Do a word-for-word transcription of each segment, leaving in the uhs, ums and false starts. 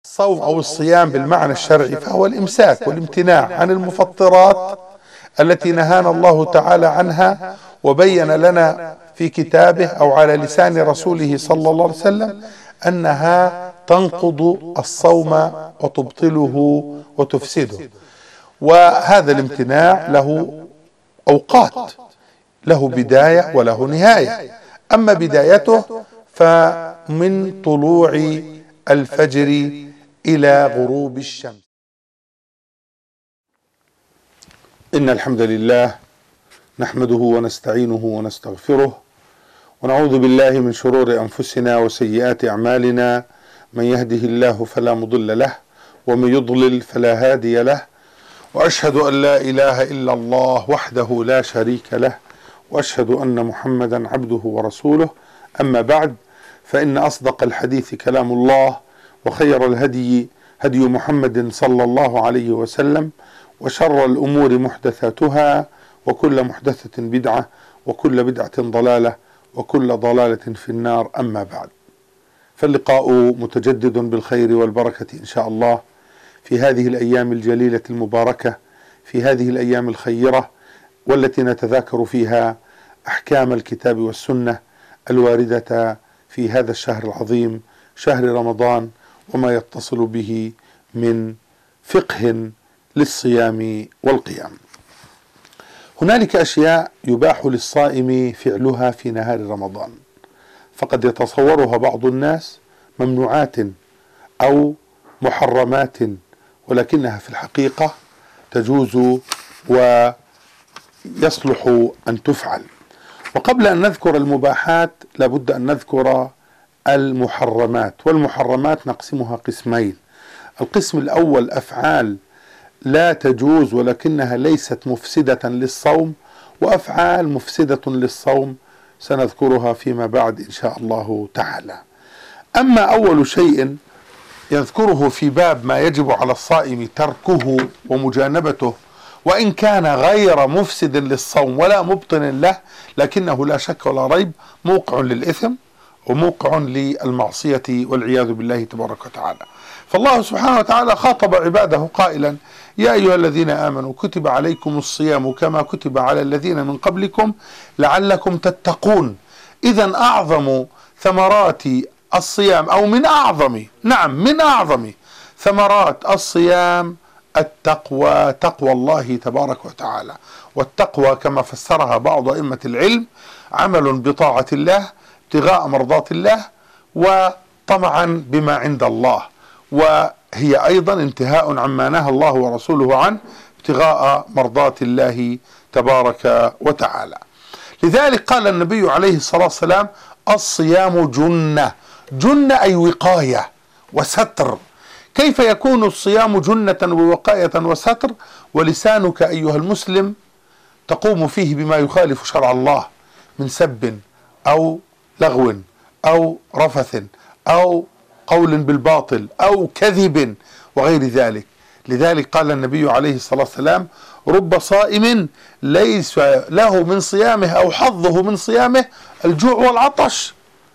الصوم أو الصيام بالمعنى الشرعي فهو الإمساك والامتناع عن المفطرات التي نهانا الله تعالى عنها، وبين لنا في كتابه أو على لسان رسوله صلى الله عليه وسلم أنها تنقض الصوم وتبطله وتفسده. وهذا الامتناع له أوقات، له بداية وله نهاية. أما بدايته فمن طلوع الفجر إلى غروب الشمس. إن الحمد لله نحمده ونستعينه ونستغفره، ونعوذ بالله من شرور أنفسنا وسيئات أعمالنا. من يهده الله فلا مضل له، ومن يضلل فلا هادي له، وأشهد أن لا إله إلا الله وحده لا شريك له، وأشهد أن محمدا عبده ورسوله. أما بعد، فإن أصدق الحديث كلام الله، وخير الهدي هدي محمد صلى الله عليه وسلم، وشر الأمور محدثاتها، وكل محدثة بدعة، وكل بدعة ضلالة، وكل ضلالة في النار. أما بعد، فاللقاء متجدد بالخير والبركة إن شاء الله في هذه الأيام الجليلة المباركة، في هذه الأيام الخيرة، والتي نتذاكر فيها أحكام الكتاب والسنة الواردة في هذا الشهر العظيم، شهر رمضان، وما يتصل به من فقه للصيام والقيام. هنالك أشياء يباح للصائم فعلها في نهار رمضان، فقد يتصورها بعض الناس ممنوعات أو محرمات، ولكنها في الحقيقة تجوز ويصلح أن تفعل. وقبل أن نذكر المباحات لابد أن نذكر المحرمات، والمحرمات نقسمها قسمين. القسم الأول أفعال لا تجوز ولكنها ليست مفسدة للصوم، وأفعال مفسدة للصوم سنذكرها فيما بعد إن شاء الله تعالى. أما أول شيء يذكره في باب ما يجب على الصائم تركه ومجانبته، وإن كان غير مفسد للصوم ولا مبطن له، لكنه لا شك ولا ريب موقع للإثم وموقع للمعصية والعياذ بالله تبارك وتعالى. فالله سبحانه وتعالى خاطب عباده قائلا: يا أيها الذين آمنوا كتب عليكم الصيام كما كتب على الذين من قبلكم لعلكم تتقون. إذن أعظم ثمرات الصيام، أو من أعظم، نعم من أعظم ثمرات الصيام التقوى، تقوى الله تبارك وتعالى. والتقوى كما فسرها بعض أئمة العلم عمل بطاعة الله ابتغاء مرضات الله وطمعا بما عند الله، وهي أيضا انتهاء عما نهى الله ورسوله عنه ابتغاء مرضات الله تبارك وتعالى. لذلك قال النبي عليه الصلاة والسلام: الصيام جنة. جنة أي وقاية وستر. كيف يكون الصيام جنة ووقاية وستر ولسانك أيها المسلم تقوم فيه بما يخالف شرع الله من سب أو لغو أو رفث أو قول بالباطل أو كذب وغير ذلك؟ لذلك قال النبي عليه الصلاة والسلام: رب صائم ليس له من صيامه أو حظه من صيامه الجوع والعطش.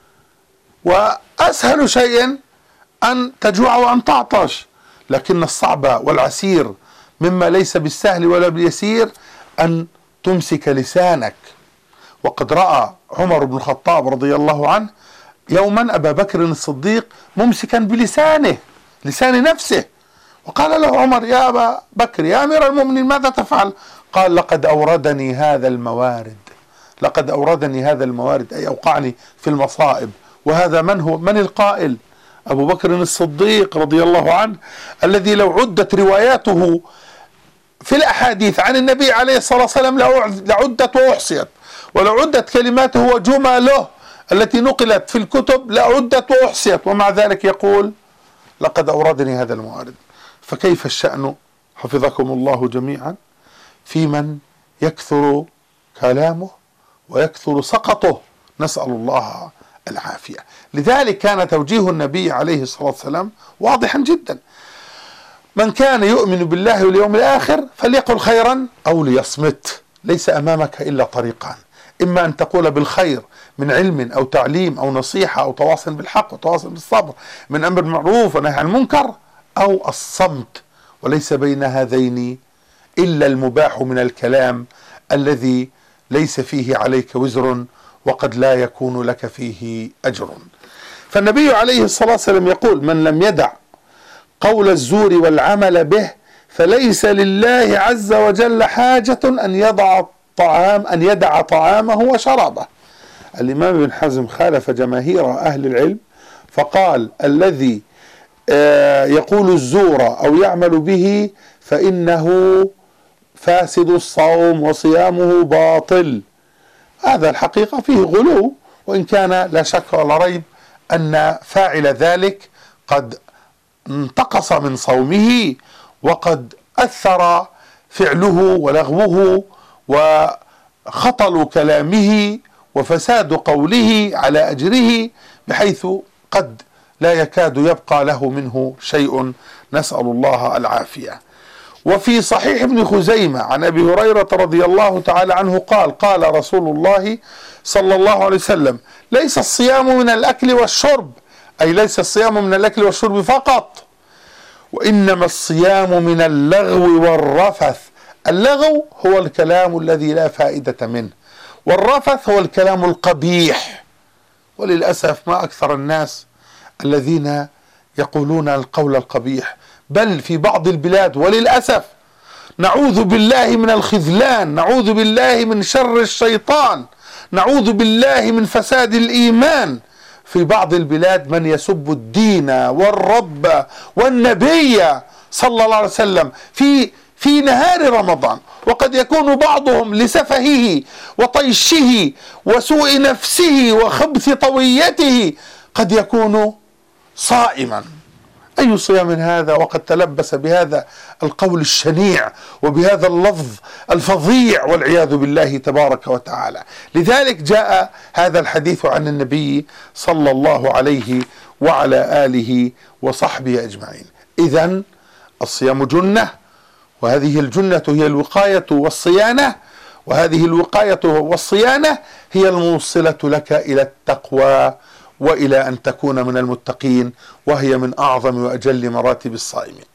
وأسهل شيء أن تجوع وأن تعطش، لكن الصعب والعسير مما ليس بالسهل ولا باليسير أن تمسك لسانك. وقد رأى عمر بن الخطاب رضي الله عنه يوما أبا بكر الصديق ممسكا بلسانه، لسان نفسه، وقال له عمر: يا أبا بكر يا أمير المؤمنين ماذا تفعل؟ قال: لقد أوردني هذا الموارد، لقد أوردني هذا الموارد، أي أوقعني في المصائب. وهذا من هو؟ من القائل؟ أبو بكر الصديق رضي الله عنه، الذي لو عدت رواياته في الأحاديث عن النبي عليه الصلاة والسلام لعدت وأحصيت، ولو عدت كلماته وجمله التي نقلت في الكتب لعدت وأحصيت، ومع ذلك يقول: لقد أوردني هذا الموارد. فكيف الشأن حفظكم الله جميعا في من يكثر كلامه ويكثر سقطه، نسأل الله العافية. لذلك كان توجيه النبي عليه الصلاة والسلام واضحا جدا: من كان يؤمن بالله واليوم الآخر فليقل خيرا أو ليصمت. ليس أمامك إلا طريقان: إما أن تقول بالخير من علم أو تعليم أو نصيحة أو تواصل بالحق وتواصل بالصبر، من أمر بالمعروف ونهي عن المنكر، أو الصمت، وليس بين هذين إلا المباح من الكلام الذي ليس فيه عليك وزر وقد لا يكون لك فيه أجر. فالنبي عليه الصلاة والسلام يقول: من لم يدع قول الزور والعمل به فليس لله عز وجل حاجة أن يضع الطعام أن يدع طعامه وشرابه. الإمام ابن حزم خالف جماهير أهل العلم فقال: الذي يقول الزور أو يعمل به فإنه فاسد الصوم وصيامه باطل. هذا الحقيقة فيه غلو، وإن كان لا شك ولا ريب أن فاعل ذلك قد انتقص من صومه، وقد أثر فعله ولغوه وخطل كلامه وفساد قوله على أجره، بحيث قد لا يكاد يبقى له منه شيء، نسأل الله العافية. وفي صحيح ابن خزيمة عن أبي هريرة رضي الله تعالى عنه قال: قال رسول الله صلى الله عليه وسلم: ليس الصيام من الأكل والشرب، أي ليس الصيام من الأكل والشرب فقط، وإنما الصيام من اللغو والرفث. اللغو هو الكلام الذي لا فائدة منه، والرفث هو الكلام القبيح. وللأسف ما أكثر الناس الذين يقولون القول القبيح، بل في بعض البلاد وللأسف نعوذ بالله من الخذلان، نعوذ بالله من شر الشيطان، نعوذ بالله من فساد الإيمان. في بعض البلاد من يسب الدين والرب والنبي صلى الله عليه وسلم في في نهار رمضان، وقد يكون بعضهم لسفهه وطيشه وسوء نفسه وخبث طويته قد يكون صائما. أي صيام هذا وقد تلبس بهذا القول الشنيع وبهذا اللفظ الفظيع والعياذ بالله تبارك وتعالى. لذلك جاء هذا الحديث عن النبي صلى الله عليه وعلى آله وصحبه أجمعين. إذن الصيام جنة، وهذه الجنة هي الوقاية والصيانة، وهذه الوقاية والصيانة هي الموصلة لك إلى التقوى وإلى أن تكون من المتقين، وهي من أعظم وأجل مراتب الصائمين.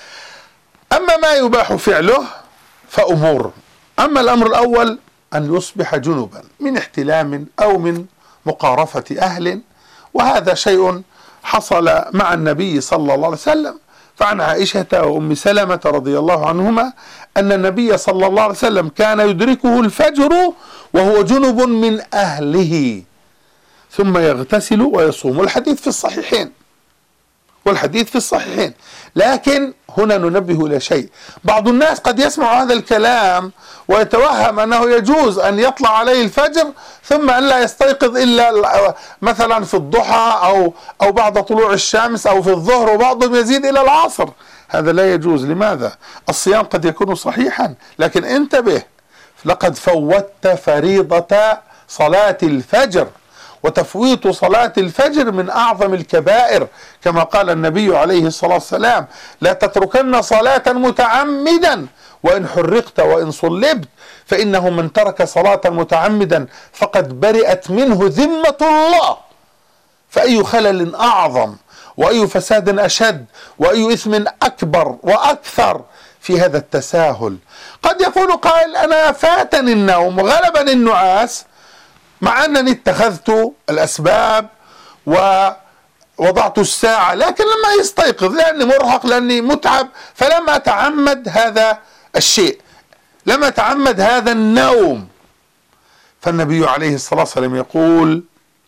أما ما يباح فعله فأمور. أما الأمر الأول أن يصبح جنبا من احتلام أو من مقارفة أهل، وهذا شيء حصل مع النبي صلى الله عليه وسلم. فعن عائشة وأم سلمة رضي الله عنهما أن النبي صلى الله عليه وسلم كان يدركه الفجر وهو جنب من أهله ثم يغتسل ويصوم. والحديث في الصحيحين، والحديث في الصحيحين. لكن هنا ننبه إلى شيء: بعض الناس قد يسمع هذا الكلام ويتوهم أنه يجوز أن يطلع عليه الفجر ثم أن لا يستيقظ إلا مثلا في الضحى أو أو بعد طلوع الشمس أو في الظهر، وبعضهم يزيد إلى العصر. هذا لا يجوز. لماذا؟ الصيام قد يكون صحيحا، لكن انتبه، لقد فوتت فريضة صلاة الفجر، وتفويت صلاة الفجر من أعظم الكبائر، كما قال النبي عليه الصلاة والسلام: لا تتركن صلاة متعمدا وإن حرقت وإن صلبت، فإنه من ترك صلاة متعمدا فقد برئت منه ذمة الله. فأي خلل أعظم وأي فساد أشد وأي إثم أكبر وأكثر في هذا التساهل. قد يقول قائل: أنا فاتني النوم وغلبني النعاس، مع أنني اتخذت الأسباب ووضعت الساعة، لكن لما يستيقظ لأني مرهق لأني متعب فلم أتعمد هذا الشيء، لم أتعمد هذا النوم. فالنبي عليه الصلاة والسلام يقول: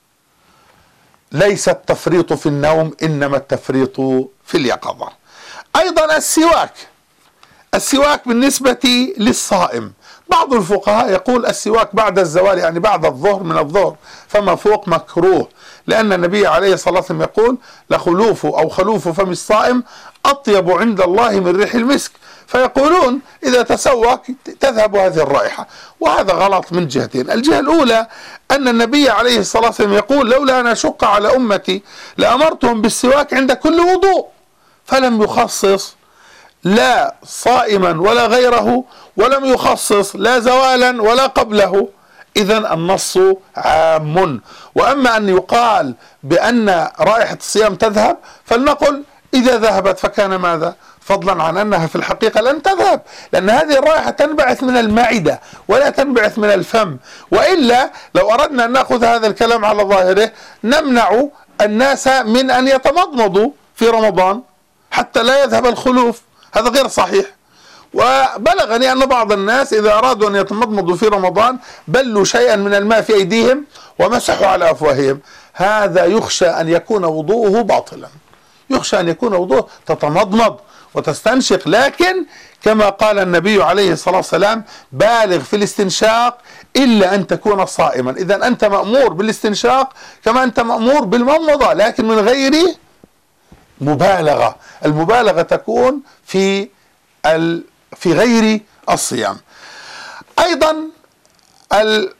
ليس التفريط في النوم، إنما التفريط في اليقظة. أيضا السواك، السواك بالنسبة للصائم، بعض الفقهاء يقول السواك بعد الزوال، يعني بعد الظهر، من الظهر فما فوق مكروه، لأن النبي عليه الصلاة والسلام يقول: لخلوف أو خلوف فم الصائم أطيب عند الله من ريح المسك. فيقولون إذا تسوك تذهب هذه الرائحة، وهذا غلط من جهتين. الجهة الأولى أن النبي عليه الصلاة والسلام يقول: لولا أن أشق على أمتي لأمرتهم بالسواك عند كل وضوء، فلم يخصص لا صائما ولا غيره، ولم يخصص لا زوالا ولا قبله. إذن النص عام. وأما أن يقال بأن رائحة الصيام تذهب، فلنقل إذا ذهبت فكان ماذا؟ فضلا عن أنها في الحقيقة لن تذهب، لأن هذه الرائحة تنبعث من المعدة ولا تنبعث من الفم. وإلا لو أردنا أن نأخذ هذا الكلام على ظاهره نمنع الناس من أن يتمضمضوا في رمضان حتى لا يذهب الخلوف، هذا غير صحيح. وبلغني أن بعض الناس إذا أرادوا أن يتمضمضوا في رمضان بلوا شيئا من الماء في أيديهم ومسحوا على أفواههم، هذا يخشى أن يكون وضوءه باطلا، يخشى أن يكون وضوءه تتمضمض وتستنشق، لكن كما قال النبي عليه الصلاة والسلام بالغ في الاستنشاق إلا أن تكون صائما. إذا أنت مأمور بالاستنشاق كما أنت مأمور بالمضمضة، لكن من غير مبالغة. المبالغة تكون في في غير الصيام. أيضا